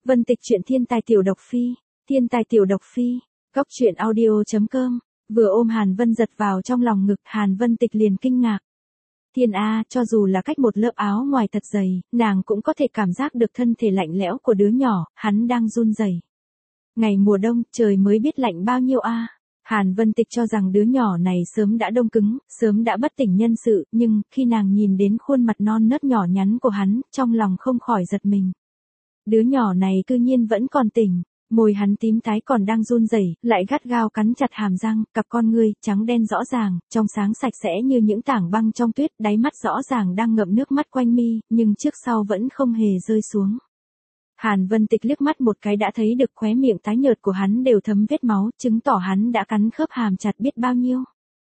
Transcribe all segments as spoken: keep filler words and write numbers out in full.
Vân Tịch truyện thiên tài tiểu độc phi, thiên tài tiểu độc phi, góc truyện audio.com, vừa ôm Hàn Vân Giật vào trong lòng ngực, Hàn Vân Tịch liền kinh ngạc. Thiên A, cho dù là cách một lớp áo ngoài thật dày, nàng cũng có thể cảm giác được thân thể lạnh lẽo của đứa nhỏ, hắn đang run rẩy. Ngày mùa đông, trời mới biết lạnh bao nhiêu a. Hàn Vân Tịch cho rằng đứa nhỏ này sớm đã đông cứng, sớm đã bất tỉnh nhân sự, nhưng khi nàng nhìn đến khuôn mặt non nớt nhỏ nhắn của hắn, trong lòng không khỏi giật mình. Đứa nhỏ này cư nhiên vẫn còn tỉnh, môi hắn tím tái còn đang run rẩy, lại gắt gao cắn chặt hàm răng, cặp con ngươi trắng đen rõ ràng, trong sáng sạch sẽ như những tảng băng trong tuyết, đáy mắt rõ ràng đang ngậm nước mắt quanh mi, nhưng trước sau vẫn không hề rơi xuống. Hàn Vân Tịch liếc mắt một cái đã thấy được khóe miệng tái nhợt của hắn đều thấm vết máu, chứng tỏ hắn đã cắn khớp hàm chặt biết bao nhiêu.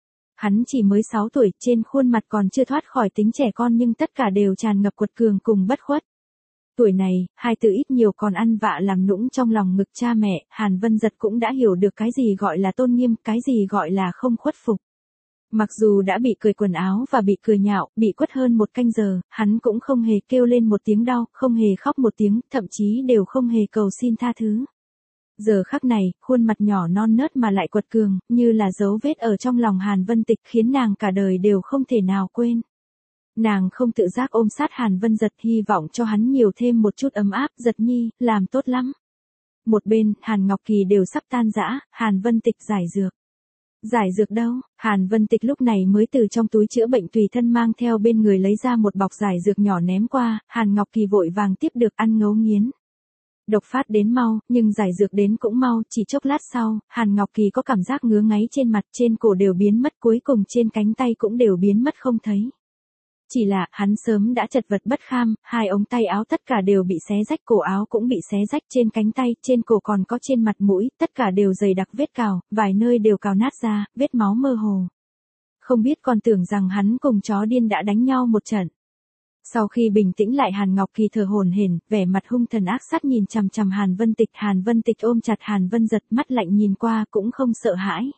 Hắn chỉ mới sáu tuổi, trên khuôn mặt còn chưa thoát khỏi tính trẻ con nhưng tất cả đều tràn ngập quật cường cùng bất khuất. Tuổi này, hai từ ít nhiều còn ăn vạ làm nũng trong lòng ngực cha mẹ, Hàn Vân Giật cũng đã hiểu được cái gì gọi là tôn nghiêm, cái gì gọi là không khuất phục. Mặc dù đã bị cười quần áo và bị cười nhạo, bị quất hơn một canh giờ, hắn cũng không hề kêu lên một tiếng đau, không hề khóc một tiếng, thậm chí đều không hề cầu xin tha thứ. Giờ khắc này, khuôn mặt nhỏ non nớt mà lại quật cường, như là dấu vết ở trong lòng Hàn Vân Tịch khiến nàng cả đời đều không thể nào quên. Nàng không tự giác ôm sát Hàn Vân Giật hy vọng cho hắn nhiều thêm một chút ấm áp, Giật nhi, làm tốt lắm. Một bên, Hàn Ngọc Kỳ đều sắp tan rã, Hàn Vân Tịch giải dược. Giải dược đâu? Hàn Vân Tịch lúc này mới từ trong túi chữa bệnh tùy thân mang theo bên người lấy ra một bọc giải dược nhỏ ném qua, Hàn Ngọc Kỳ vội vàng tiếp được ăn ngấu nghiến. Độc phát đến mau, nhưng giải dược đến cũng mau, chỉ chốc lát sau, Hàn Ngọc Kỳ có cảm giác ngứa ngáy trên mặt, trên cổ đều biến mất, cuối cùng trên cánh tay cũng đều biến mất không thấy. Chỉ là, hắn sớm đã chật vật bất kham, hai ống tay áo tất cả đều bị xé rách, cổ áo cũng bị xé rách, trên cánh tay, trên cổ còn có trên mặt mũi, tất cả đều dày đặc vết cào, vài nơi đều cào nát ra, vết máu mơ hồ. Không biết còn tưởng rằng hắn cùng chó điên đã đánh nhau một trận. Sau khi bình tĩnh lại Hàn Ngọc Kỳ thở hổn hển, vẻ mặt hung thần ác sát nhìn chằm chằm Hàn Vân Tịch, Hàn Vân Tịch ôm chặt Hàn Vân Giật, mắt lạnh nhìn qua cũng không sợ hãi.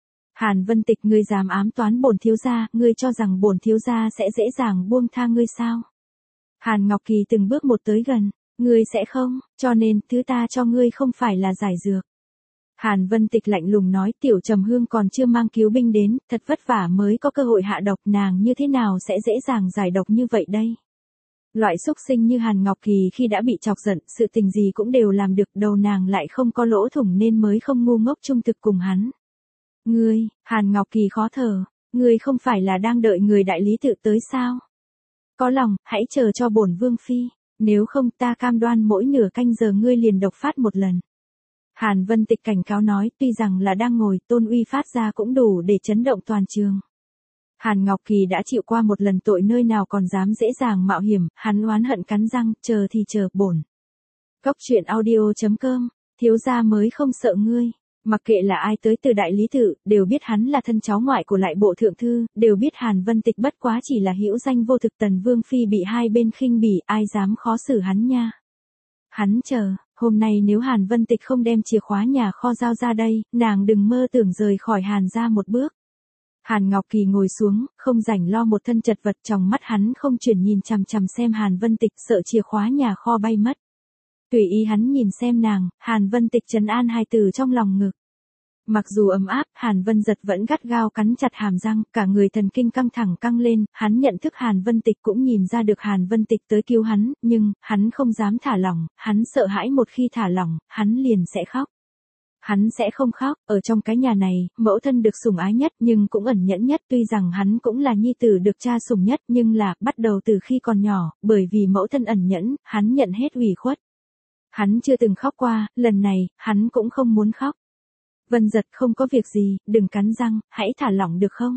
Hàn Vân Tịch, ngươi dám ám toán bổn thiếu gia, ngươi cho rằng bổn thiếu gia sẽ dễ dàng buông tha ngươi sao? Hàn Ngọc Kỳ từng bước một tới gần, ngươi sẽ không, cho nên thứ ta cho ngươi không phải là giải dược. Hàn Vân Tịch lạnh lùng nói, Tiểu Trầm Hương còn chưa mang cứu binh đến, thật vất vả mới có cơ hội hạ độc, nàng như thế nào sẽ dễ dàng giải độc như vậy đây? Loại xúc sinh như Hàn Ngọc Kỳ khi đã bị chọc giận, sự tình gì cũng đều làm được, đầu nàng lại không có lỗ thủng nên mới không ngu ngốc trung thực cùng hắn. Ngươi, Hàn Ngọc Kỳ khó thở, ngươi không phải là đang đợi người đại lý tự tới sao? Có lòng, hãy chờ cho bổn vương phi, nếu không ta cam đoan mỗi nửa canh giờ ngươi liền độc phát một lần. Hàn Vân Tịch cảnh cáo nói, tuy rằng là đang ngồi, tôn uy phát ra cũng đủ để chấn động toàn trường. Hàn Ngọc Kỳ đã chịu qua một lần tội, nơi nào còn dám dễ dàng mạo hiểm, hắn oán hận cắn răng, chờ thì chờ, bổn. Góc truyện audio.com, thiếu gia mới không sợ ngươi. Mặc kệ là ai tới từ đại lý tự, đều biết hắn là thân cháu ngoại của lại bộ thượng thư, đều biết Hàn Vân Tịch bất quá chỉ là hữu danh vô thực tần vương phi bị hai bên khinh bỉ, ai dám khó xử hắn nha. Hắn chờ, hôm nay nếu Hàn Vân Tịch không đem chìa khóa nhà kho giao ra đây, nàng đừng mơ tưởng rời khỏi Hàn ra một bước. Hàn Ngọc Kỳ ngồi xuống, không rảnh lo một thân chật vật, trong mắt hắn không chuyển nhìn chằm chằm xem Hàn Vân Tịch, sợ chìa khóa nhà kho bay mất. Tùy ý hắn nhìn xem nàng, Hàn Vân Tịch trấn an hai từ trong lòng ngực. Mặc dù ấm áp, Hàn Vân Giật vẫn gắt gao cắn chặt hàm răng, cả người thần kinh căng thẳng căng lên, hắn nhận thức Hàn Vân Tịch cũng nhìn ra được Hàn Vân Tịch tới cứu hắn, nhưng, hắn không dám thả lỏng, hắn sợ hãi một khi thả lỏng, hắn liền sẽ khóc. Hắn sẽ không khóc, ở trong cái nhà này, mẫu thân được sủng ái nhất nhưng cũng ẩn nhẫn nhất, tuy rằng hắn cũng là nhi tử được cha sủng nhất nhưng là, bắt đầu từ khi còn nhỏ, bởi vì mẫu thân ẩn nhẫn, hắn nhận hết ủy khuất. Hắn chưa từng khóc qua, lần này, hắn cũng không muốn khóc. Vân Giật, không có việc gì, đừng cắn răng, hãy thả lỏng được không?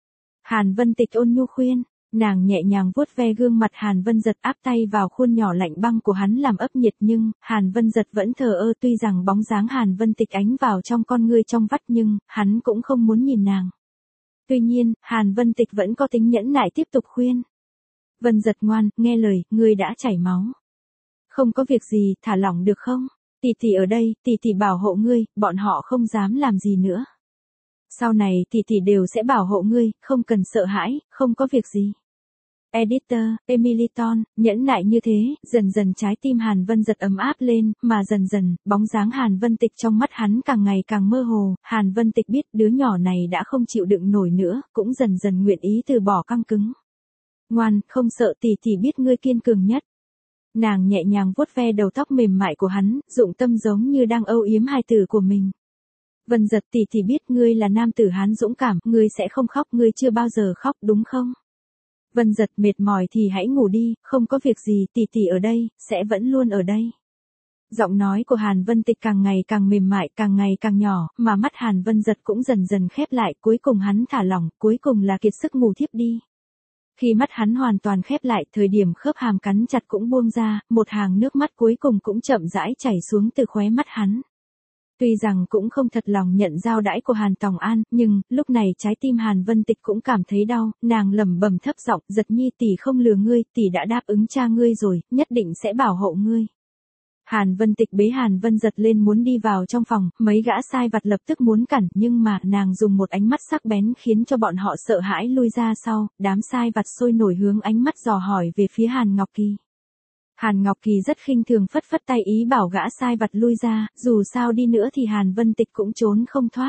Hàn Vân Tịch ôn nhu khuyên, nàng nhẹ nhàng vuốt ve gương mặt Hàn Vân Giật, áp tay vào khuôn nhỏ lạnh băng của hắn làm ấp nhiệt, nhưng, Hàn Vân Giật vẫn thờ ơ, tuy rằng bóng dáng Hàn Vân Tịch ánh vào trong con ngươi trong vắt nhưng, hắn cũng không muốn nhìn nàng. Tuy nhiên, Hàn Vân Tịch vẫn có tính nhẫn nại tiếp tục khuyên. Vân Giật ngoan, nghe lời, ngươi đã chảy máu. Không có việc gì, thả lỏng được không? Tỷ tỷ ở đây, tỷ tỷ bảo hộ ngươi, bọn họ không dám làm gì nữa. Sau này tỷ tỷ đều sẽ bảo hộ ngươi, không cần sợ hãi, không có việc gì. Editor, Emiliton, nhẫn nại như thế, dần dần trái tim Hàn Vân Giật ấm áp lên, mà dần dần, bóng dáng Hàn Vân Tịch trong mắt hắn càng ngày càng mơ hồ, Hàn Vân Tịch biết đứa nhỏ này đã không chịu đựng nổi nữa, cũng dần dần nguyện ý từ bỏ căng cứng. Ngoan, không sợ tỷ tỷ biết ngươi kiên cường nhất. Nàng nhẹ nhàng vuốt ve đầu tóc mềm mại của hắn, dụng tâm giống như đang âu yếm hài tử của mình. Vân Giật tỷ tỷ biết ngươi là nam tử Hán dũng cảm, ngươi sẽ không khóc, ngươi chưa bao giờ khóc đúng không? Vân Giật mệt mỏi thì hãy ngủ đi, không có việc gì, tỷ tỷ ở đây, sẽ vẫn luôn ở đây. Giọng nói của Hàn Vân Tịch càng ngày càng mềm mại, càng ngày càng nhỏ, mà mắt Hàn Vân Giật cũng dần dần khép lại, cuối cùng hắn thả lỏng, cuối cùng là kiệt sức ngủ thiếp đi. Khi mắt hắn hoàn toàn khép lại, thời điểm khớp hàm cắn chặt cũng buông ra, một hàng nước mắt cuối cùng cũng chậm rãi chảy xuống từ khóe mắt hắn. Tuy rằng cũng không thật lòng nhận giao đãi của Hàn Tòng An, nhưng, lúc này trái tim Hàn Vân Tịch cũng cảm thấy đau, nàng lẩm bẩm thấp giọng, Giật nhi tỷ không lừa ngươi, tỷ đã đáp ứng cha ngươi rồi, nhất định sẽ bảo hộ ngươi. Hàn Vân Tịch bế Hàn Vân Giật lên muốn đi vào trong phòng, mấy gã sai vặt lập tức muốn cản, nhưng mà nàng dùng một ánh mắt sắc bén khiến cho bọn họ sợ hãi lui ra sau, đám sai vặt sôi nổi hướng ánh mắt dò hỏi về phía Hàn Ngọc Kỳ. Hàn Ngọc Kỳ rất khinh thường phất phất tay ý bảo gã sai vặt lui ra, dù sao đi nữa thì Hàn Vân Tịch cũng trốn không thoát.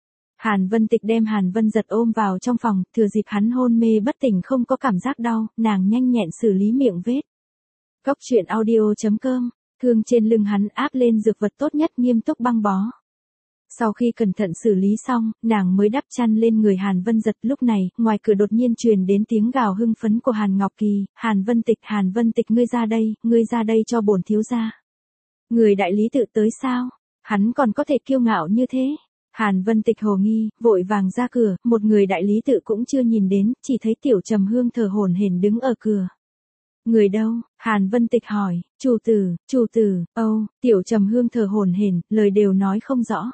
Hàn Vân Tịch đem Hàn Vân Giật ôm vào trong phòng, thừa dịp hắn hôn mê bất tỉnh không có cảm giác đau, nàng nhanh nhẹn xử lý miệng vết. Cốc truyện audio chấm com, thương trên lưng hắn áp lên dược vật tốt nhất nghiêm túc băng bó. Sau khi cẩn thận xử lý xong, nàng mới đắp chăn lên người Hàn Vân Giật, lúc này, ngoài cửa đột nhiên truyền đến tiếng gào hưng phấn của Hàn Ngọc Kỳ, Hàn Vân Tịch, Hàn Vân Tịch ngươi ra đây, ngươi ra đây cho bổn thiếu gia. Người đại lý tự tới sao? Hắn còn có thể kiêu ngạo như thế? Hàn Vân Tịch hồ nghi, vội vàng ra cửa, một người đại lý tự cũng chưa nhìn đến, chỉ thấy Tiểu Trầm Hương thở hổn hển đứng ở cửa. Người đâu? Hàn Vân Tịch hỏi, chủ tử, chủ tử, âu, Tiểu Trầm Hương thở hổn hển, lời đều nói không rõ.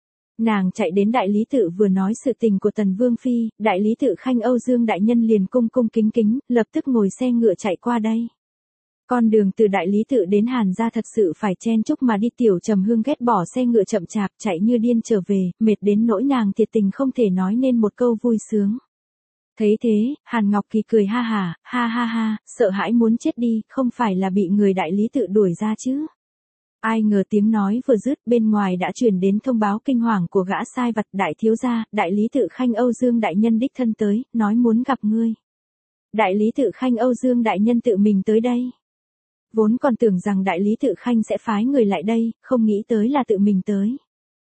Nàng chạy đến đại lý tự vừa nói sự tình của Tần Vương Phi, đại lý tự Khanh Âu Dương đại nhân liền cung cung kính kính, lập tức ngồi xe ngựa chạy qua đây. Con đường từ đại lý tự đến Hàn gia thật sự phải chen chúc mà đi, Tiểu Trầm Hương ghét bỏ xe ngựa chậm chạp, chạy như điên trở về, mệt đến nỗi nàng thiệt tình không thể nói nên một câu vui sướng. Thấy thế, Hàn Ngọc Kỳ cười ha hả, ha ha ha, sợ hãi muốn chết đi, không phải là bị người đại lý tự đuổi ra chứ. Ai ngờ tiếng nói vừa dứt, bên ngoài đã truyền đến thông báo kinh hoàng của gã sai vặt, đại thiếu gia, đại lý tự Khanh Âu Dương đại nhân đích thân tới, nói muốn gặp ngươi. Đại lý tự Khanh Âu Dương đại nhân tự mình tới đây. Vốn còn tưởng rằng đại lý tự Khanh sẽ phái người lại đây, không nghĩ tới là tự mình tới.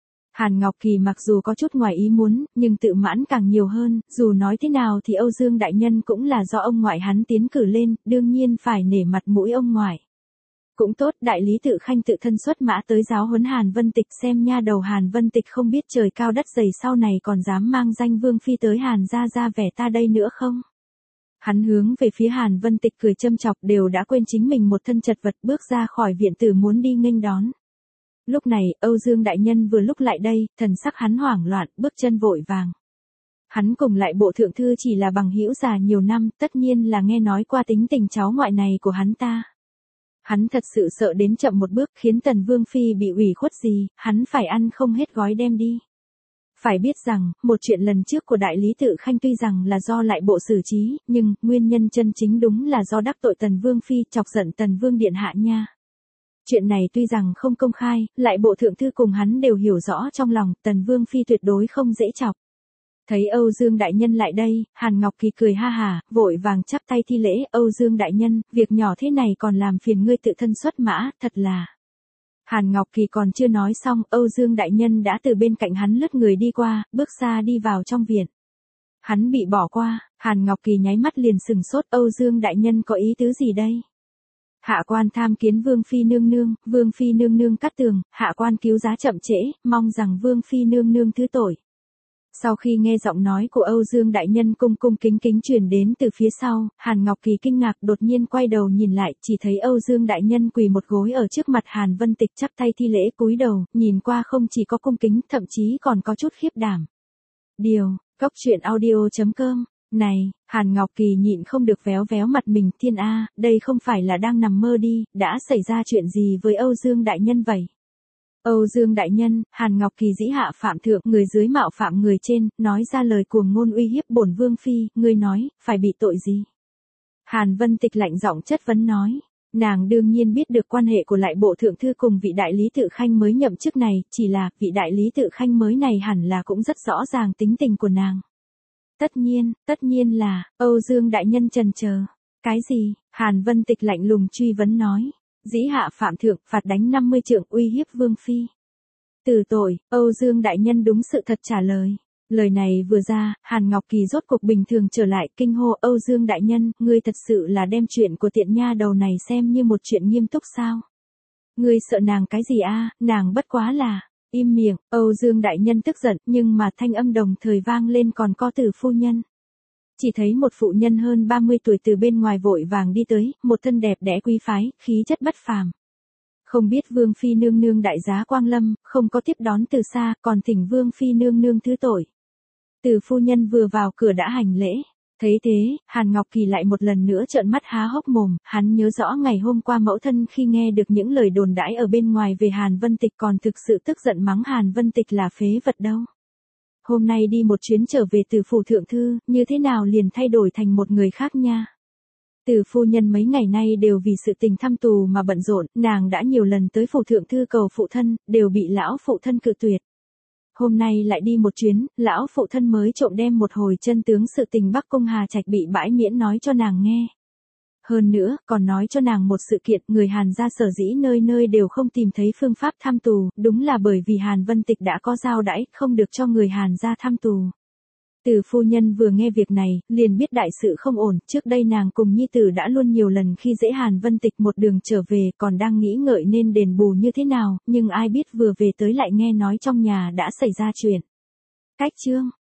Hàn Ngọc Kỳ mặc dù có chút ngoài ý muốn, nhưng tự mãn càng nhiều hơn, dù nói thế nào thì Âu Dương đại nhân cũng là do ông ngoại hắn tiến cử lên, đương nhiên phải nể mặt mũi ông ngoại. Cũng tốt, đại lý tự Khanh tự thân xuất mã tới giáo huấn Hàn Vân Tịch, xem nha đầu Hàn Vân Tịch không biết trời cao đất dày sau này còn dám mang danh Vương Phi tới Hàn gia ra vẻ ta đây nữa không? Hắn hướng về phía Hàn Vân Tịch cười châm chọc, đều đã quên chính mình một thân chật vật bước ra khỏi viện tử muốn đi nghênh đón. Lúc này, Âu Dương đại nhân vừa lúc lại đây, thần sắc hắn hoảng loạn, bước chân vội vàng. Hắn cùng lại bộ thượng thư chỉ là bằng hữu già nhiều năm, tất nhiên là nghe nói qua tính tình cháu ngoại này của hắn ta. Hắn thật sự sợ đến chậm một bước khiến Tần Vương Phi bị ủy khuất gì, hắn phải ăn không hết gói đem đi. Phải biết rằng, một chuyện lần trước của đại lý tự Khanh tuy rằng là do lại bộ xử trí, nhưng, nguyên nhân chân chính đúng là do đắc tội Tần Vương Phi, chọc giận Tần Vương Điện Hạ nha. Chuyện này tuy rằng không công khai, lại bộ thượng thư cùng hắn đều hiểu rõ trong lòng, Tần Vương Phi tuyệt đối không dễ chọc. Thấy Âu Dương đại nhân lại đây, Hàn Ngọc Kỳ cười ha hả, vội vàng chắp tay thi lễ, Âu Dương đại nhân, việc nhỏ thế này còn làm phiền ngươi tự thân xuất mã, thật là. Hàn Ngọc Kỳ còn chưa nói xong, Âu Dương đại nhân đã từ bên cạnh hắn lướt người đi qua, bước xa đi vào trong viện. Hắn bị bỏ qua, Hàn Ngọc Kỳ nháy mắt liền sừng sốt, Âu Dương đại nhân có ý tứ gì đây? Hạ quan tham kiến Vương Phi nương nương, Vương Phi nương nương cắt tường, hạ quan cứu giá chậm trễ, mong rằng Vương Phi nương nương thứ tội. Sau khi nghe giọng nói của Âu Dương đại nhân cung cung kính kính truyền đến từ phía sau, Hàn Ngọc Kỳ kinh ngạc đột nhiên quay đầu nhìn lại, chỉ thấy Âu Dương đại nhân quỳ một gối ở trước mặt Hàn Vân Tịch chắp tay thi lễ cúi đầu, nhìn qua không chỉ có cung kính, thậm chí còn có chút khiếp đảm. Điều, cốc truyện audio chấm com. Này, Hàn Ngọc Kỳ nhịn không được véo véo mặt mình, thiên a, đây không phải là đang nằm mơ đi, đã xảy ra chuyện gì với Âu Dương đại nhân vậy? Âu Dương đại nhân, Hàn Ngọc Kỳ dĩ hạ phạm thượng, người dưới mạo phạm người trên, nói ra lời cuồng ngôn uy hiếp bổn Vương Phi, ngươi nói, phải bị tội gì? Hàn Vân Tịch lạnh giọng chất vấn nói. Nàng đương nhiên biết được quan hệ của lại bộ thượng thư cùng vị đại lý tự khanh mới nhậm chức này, chỉ là vị đại lý tự khanh mới này hẳn là cũng rất rõ ràng tính tình của nàng. Tất nhiên, tất nhiên là, Âu Dương đại nhân trần chờ. Cái gì? Hàn Vân Tịch lạnh lùng truy vấn nói. Dĩ hạ phạm thượng, phạt đánh năm mươi trượng uy hiếp vương phi. Từ tội, Âu Dương đại nhân đúng sự thật trả lời. Lời này vừa ra, Hàn Ngọc Kỳ rốt cuộc bình thường trở lại, kinh hô Âu Dương đại nhân, ngươi thật sự là đem chuyện của tiện nha đầu này xem như một chuyện nghiêm túc sao? Ngươi sợ nàng cái gì a? Nàng bất quá là, im miệng, Âu Dương đại nhân tức giận, nhưng mà thanh âm đồng thời vang lên còn có từ phu nhân. Chỉ thấy một phụ nhân hơn ba mươi tuổi từ bên ngoài vội vàng đi tới, một thân đẹp đẽ quý phái, khí chất bất phàm. Không biết Vương phi nương nương đại giá quang lâm, không có tiếp đón từ xa, còn thỉnh Vương phi nương nương thứ tội. Từ phu nhân vừa vào cửa đã hành lễ. Thấy thế, Hàn Ngọc Kỳ lại một lần nữa trợn mắt há hốc mồm, hắn nhớ rõ ngày hôm qua mẫu thân khi nghe được những lời đồn đãi ở bên ngoài về Hàn Vân Tịch còn thực sự tức giận mắng Hàn Vân Tịch là phế vật đâu. Hôm nay đi một chuyến trở về từ phủ thượng thư, như thế nào liền thay đổi thành một người khác nha. Từ phu nhân mấy ngày nay đều vì sự tình thăm tù mà bận rộn, nàng đã nhiều lần tới phủ thượng thư cầu phụ thân, đều bị lão phụ thân cự tuyệt. Hôm nay lại đi một chuyến, lão phụ thân mới trộm đem một hồi chân tướng sự tình Bắc Cung Hà Trạch bị bãi miễn nói cho nàng nghe. Hơn nữa, còn nói cho nàng một sự kiện, người Hàn gia sở dĩ nơi nơi đều không tìm thấy phương pháp thăm tù, đúng là bởi vì Hàn Vân Tịch đã có giao đãi, không được cho người Hàn gia thăm tù. Từ phu nhân vừa nghe việc này, liền biết đại sự không ổn, trước đây nàng cùng nhi tử đã luôn nhiều lần khi dễ Hàn Vân Tịch một đường trở về, còn đang nghĩ ngợi nên đền bù như thế nào, nhưng ai biết vừa về tới lại nghe nói trong nhà đã xảy ra chuyện. Cách chương